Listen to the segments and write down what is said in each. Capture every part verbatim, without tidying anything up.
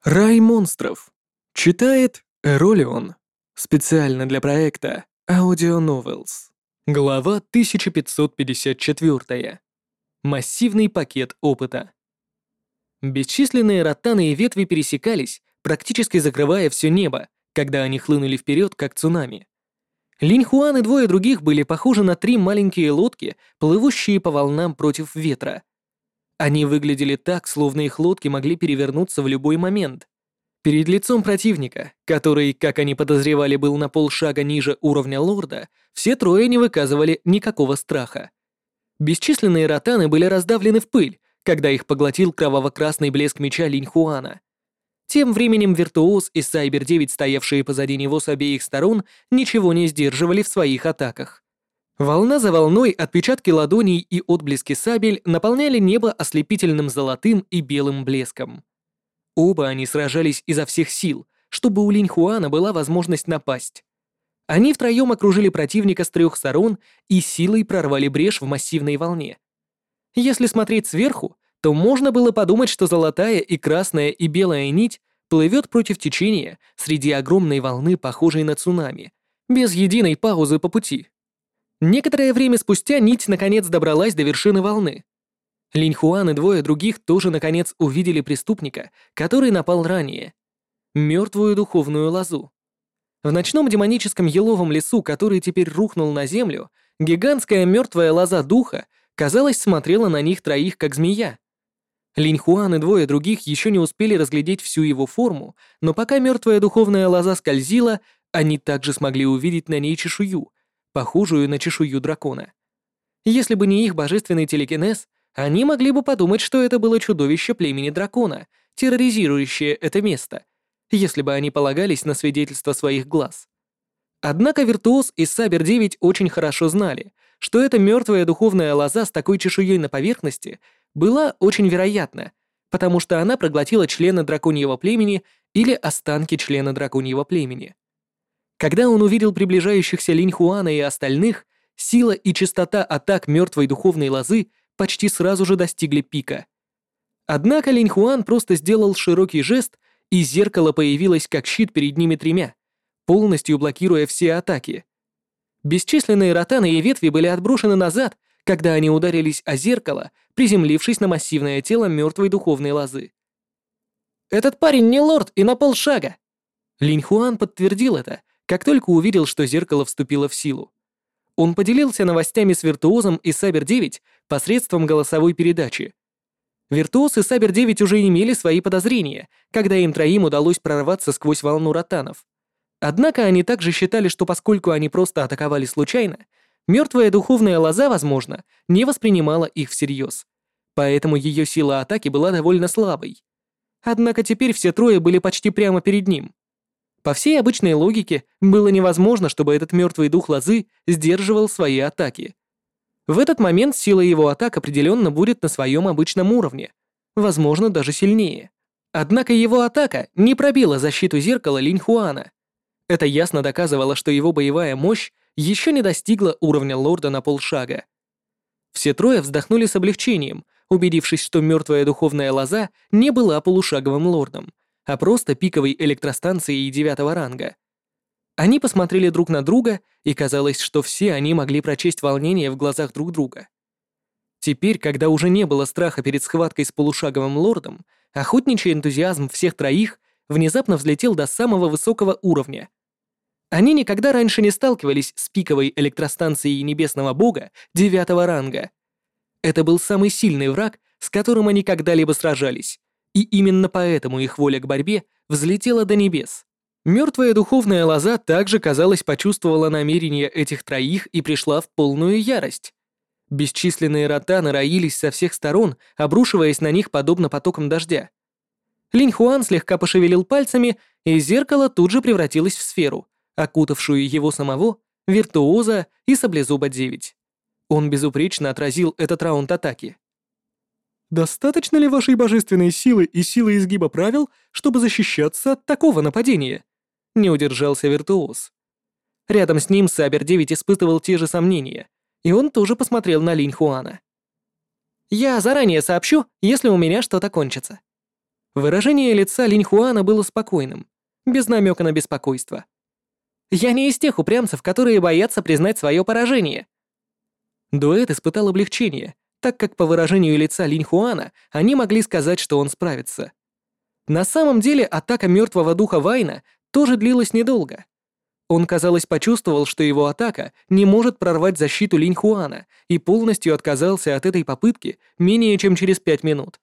Рай монстров. Читает Эролион. Специально для проекта Audio Novels. Глава тысяча пятьсот пятьдесят четыре. Массивный пакет опыта. Бесчисленные ротаны и ветви пересекались, практически закрывая все небо, когда они хлынули вперед, как цунами. Линь Хуан и двое других были похожи на три маленькие лодки, плывущие по волнам против ветра. Они выглядели так, словно их лодки могли перевернуться в любой момент. Перед лицом противника, который, как они подозревали, был на полшага ниже уровня лорда, все трое не выказывали никакого страха. Бесчисленные ротаны были раздавлены в пыль, когда их поглотил кроваво-красный блеск меча Линь Хуана. Тем временем Виртуоз и Сайбер девять, стоявшие позади него с обеих сторон, ничего не сдерживали в своих атаках. Волна за волной отпечатки ладоней и отблески сабель наполняли небо ослепительным золотым и белым блеском. Оба они сражались изо всех сил, чтобы у Линь Хуана была возможность напасть. Они втроем окружили противника с трех сторон и силой прорвали брешь в массивной волне. Если смотреть сверху, то можно было подумать, что золотая и красная и белая нить плывет против течения среди огромной волны, похожей на цунами, без единой паузы по пути. Некоторое время спустя нить наконец добралась до вершины волны. Линь Хуан и двое других тоже наконец увидели преступника, который напал ранее. Мертвую духовную лозу. В ночном демоническом еловом лесу, который теперь рухнул на землю, гигантская мертвая лоза духа, казалось, смотрела на них троих как змея. Линь Хуан и двое других еще не успели разглядеть всю его форму, но пока мертвая духовная лоза скользила, они также смогли увидеть на ней чешую, похожую на чешую дракона. Если бы не их божественный телекинез, они могли бы подумать, что это было чудовище племени дракона, терроризирующее это место, если бы они полагались на свидетельство своих глаз. Однако Виртуоз и Сабер девять очень хорошо знали, что эта мертвая духовная лоза с такой чешуей на поверхности была очень вероятна, потому что она проглотила члена драконьего племени или останки члена драконьего племени. Когда он увидел приближающихся Линь Хуана и остальных, сила и частота атак мертвой духовной лозы почти сразу же достигли пика. Однако Линь Хуан просто сделал широкий жест, и зеркало появилось как щит перед ними тремя, полностью блокируя все атаки. Бесчисленные ротаны и ветви были отброшены назад, когда они ударились о зеркало, приземлившись на массивное тело мертвой духовной лозы. «Этот парень не лорд и на полшага!» Линь Хуан подтвердил это, как только увидел, что зеркало вступило в силу. Он поделился новостями с Виртуозом и Сабер девять посредством голосовой передачи. Виртуоз и Сабер девять уже имели свои подозрения, когда им троим удалось прорваться сквозь волну ротанов. Однако они также считали, что поскольку они просто атаковали случайно, мертвая духовная лоза, возможно, не воспринимала их всерьез. Поэтому ее сила атаки была довольно слабой. Однако теперь все трое были почти прямо перед ним. По всей обычной логике, было невозможно, чтобы этот мертвый дух лозы сдерживал свои атаки. В этот момент сила его атак определенно будет на своем обычном уровне, возможно, даже сильнее. Однако его атака не пробила защиту зеркала Линь Хуана. Это ясно доказывало, что его боевая мощь еще не достигла уровня лорда на полшага. Все трое вздохнули с облегчением, убедившись, что мертвая духовная лоза не была полушаговым лордом, а просто пиковой электростанцией девятого ранга. Они посмотрели друг на друга, и казалось, что все они могли прочесть волнение в глазах друг друга. Теперь, когда уже не было страха перед схваткой с полушаговым лордом, охотничий энтузиазм всех троих внезапно взлетел до самого высокого уровня. Они никогда раньше не сталкивались с пиковой электростанцией небесного бога девятого ранга. Это был самый сильный враг, с которым они когда-либо сражались, и именно поэтому их воля к борьбе взлетела до небес. Мертвая духовная лоза также, казалось, почувствовала намерения этих троих и пришла в полную ярость. Бесчисленные ротаны роились со всех сторон, обрушиваясь на них подобно потокам дождя. Линь Хуан слегка пошевелил пальцами, и зеркало тут же превратилось в сферу, окутавшую его самого, Виртуоза и Саблезуба девять. Он безупречно отразил этот раунд атаки. «Достаточно ли вашей божественной силы и силы изгиба правил, чтобы защищаться от такого нападения?» Не удержался Виртуоз. Рядом с ним Сабер девять испытывал те же сомнения, и он тоже посмотрел на Линь Хуана. «Я заранее сообщу, если у меня что-то кончится». Выражение лица Линь Хуана было спокойным, без намека на беспокойство. «Я не из тех упрямцев, которые боятся признать свое поражение». Дуэт испытал облегчение, так как по выражению лица Линь Хуана они могли сказать, что он справится. На самом деле атака мертвого духа Вайна тоже длилась недолго. Он, казалось, почувствовал, что его атака не может прорвать защиту Линь Хуана и полностью отказался от этой попытки менее чем через пять минут.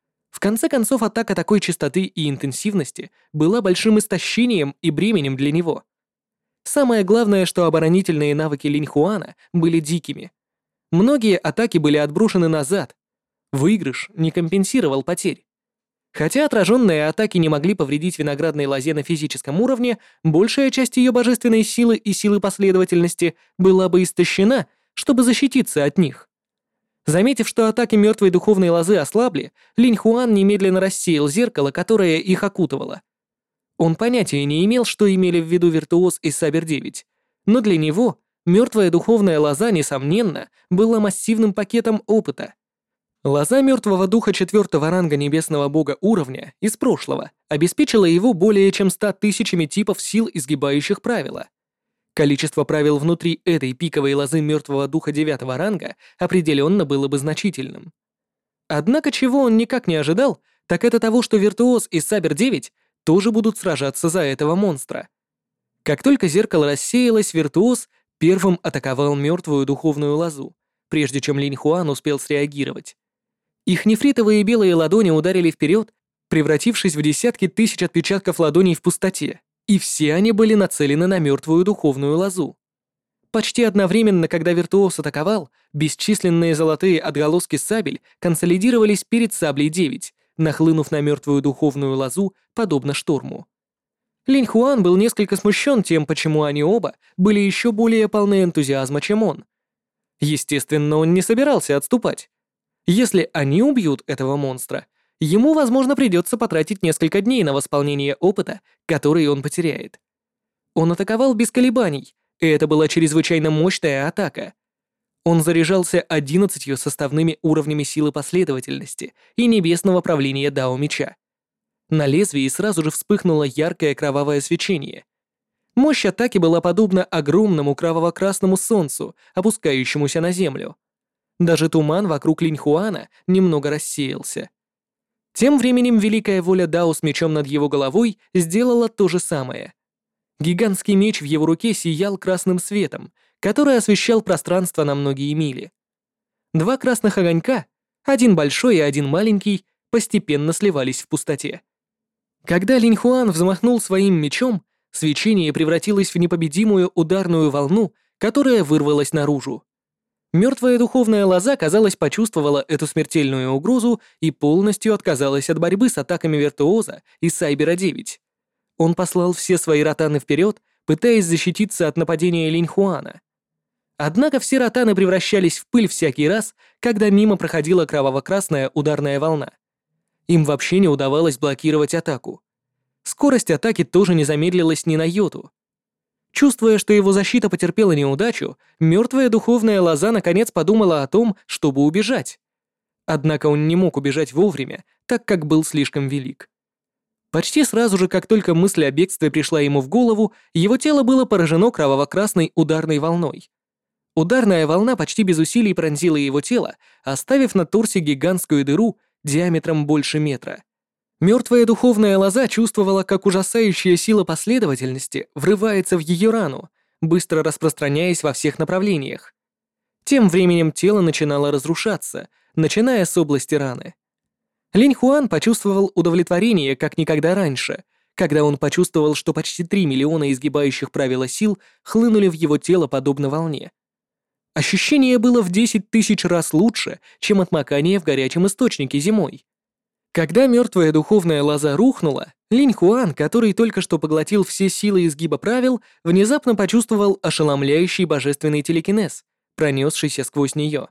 В конце концов, атака такой частоты и интенсивности была большим истощением и бременем для него. Самое главное, что оборонительные навыки Линь Хуана были дикими. Многие атаки были отброшены назад. Выигрыш не компенсировал потерь. Хотя отраженные атаки не могли повредить виноградной лозе на физическом уровне, большая часть ее божественной силы и силы последовательности была бы истощена, чтобы защититься от них. Заметив, что атаки мертвой духовной лозы ослабли, Линь Хуан немедленно рассеял зеркало, которое их окутывало. Он понятия не имел, что имели в виду Виртуоз и Сабер девять, но для него мертвая духовная лоза, несомненно, была массивным пакетом опыта. Лоза мертвого духа четвертого ранга небесного бога уровня из прошлого обеспечила его более чем ста тысячами типов сил, изгибающих правила. Количество правил внутри этой пиковой лозы мертвого духа девятого ранга определенно было бы значительным. Однако чего он никак не ожидал, так это того, что Виртуоз и Сабер девять тоже будут сражаться за этого монстра. Как только зеркало рассеялось, Виртуоз первым атаковал мертвую духовную лозу, прежде чем Линь Хуан успел среагировать. Их нефритовые белые ладони ударили вперед, превратившись в десятки тысяч отпечатков ладоней в пустоте, и все они были нацелены на мертвую духовную лозу. Почти одновременно, когда Виртуоз атаковал, бесчисленные золотые отголоски сабель консолидировались перед Саблей девять, нахлынув на мертвую духовную лозу, подобно шторму. Линь Хуан был несколько смущен тем, почему они оба были еще более полны энтузиазма, чем он. Естественно, он не собирался отступать. Если они убьют этого монстра, ему, возможно, придется потратить несколько дней на восполнение опыта, который он потеряет. Он атаковал без колебаний, и это была чрезвычайно мощная атака. Он заряжался одиннадцатью составными уровнями силы последовательности и небесного правления Дао Меча. На лезвии сразу же вспыхнуло яркое кровавое свечение. Мощь атаки была подобна огромному кроваво-красному солнцу, опускающемуся на землю. Даже туман вокруг Линь Хуана немного рассеялся. Тем временем великая воля Дао с мечом над его головой сделала то же самое. Гигантский меч в его руке сиял красным светом, который освещал пространство на многие мили. Два красных огонька, один большой и один маленький, постепенно сливались в пустоте. Когда Линь Хуан взмахнул своим мечом, свечение превратилось в непобедимую ударную волну, которая вырвалась наружу. Мертвая духовная лоза, казалось, почувствовала эту смертельную угрозу и полностью отказалась от борьбы с атаками Виртуоза и Сайбера девять. Он послал все свои ротаны вперед, пытаясь защититься от нападения Линь Хуана. Однако все ротаны превращались в пыль всякий раз, когда мимо проходила кроваво-красная ударная волна. Им вообще не удавалось блокировать атаку. Скорость атаки тоже не замедлилась ни на йоту. Чувствуя, что его защита потерпела неудачу, мертвая духовная лоза наконец подумала о том, чтобы убежать. Однако он не мог убежать вовремя, так как был слишком велик. Почти сразу же, как только мысль о бегстве пришла ему в голову, его тело было поражено кроваво-красной ударной волной. Ударная волна почти без усилий пронзила его тело, оставив на торсе гигантскую дыру диаметром больше метра. Мертвая духовная лоза чувствовала, как ужасающая сила последовательности врывается в ее рану, быстро распространяясь во всех направлениях. Тем временем тело начинало разрушаться, начиная с области раны. Линь Хуан почувствовал удовлетворение, как никогда раньше, когда он почувствовал, что почти три миллиона изгибающих правила сил хлынули в его тело подобно волне. Ощущение было в десять тысяч раз лучше, чем отмокание в горячем источнике зимой. Когда мертвая духовная лоза рухнула, Линь Хуан, который только что поглотил все силы изгиба правил, внезапно почувствовал ошеломляющий божественный телекинез, пронесшийся сквозь нее.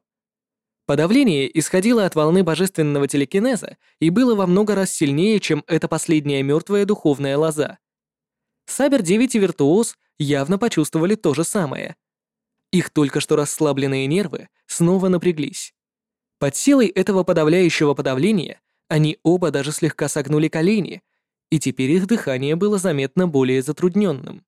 Подавление исходило от волны божественного телекинеза и было во много раз сильнее, чем эта последняя мертвая духовная лоза. Сабер девять и Виртуоз явно почувствовали то же самое. Их только что расслабленные нервы снова напряглись. Под силой этого подавляющего подавления Они оба даже слегка согнули колени, и теперь их дыхание было заметно более затрудненным.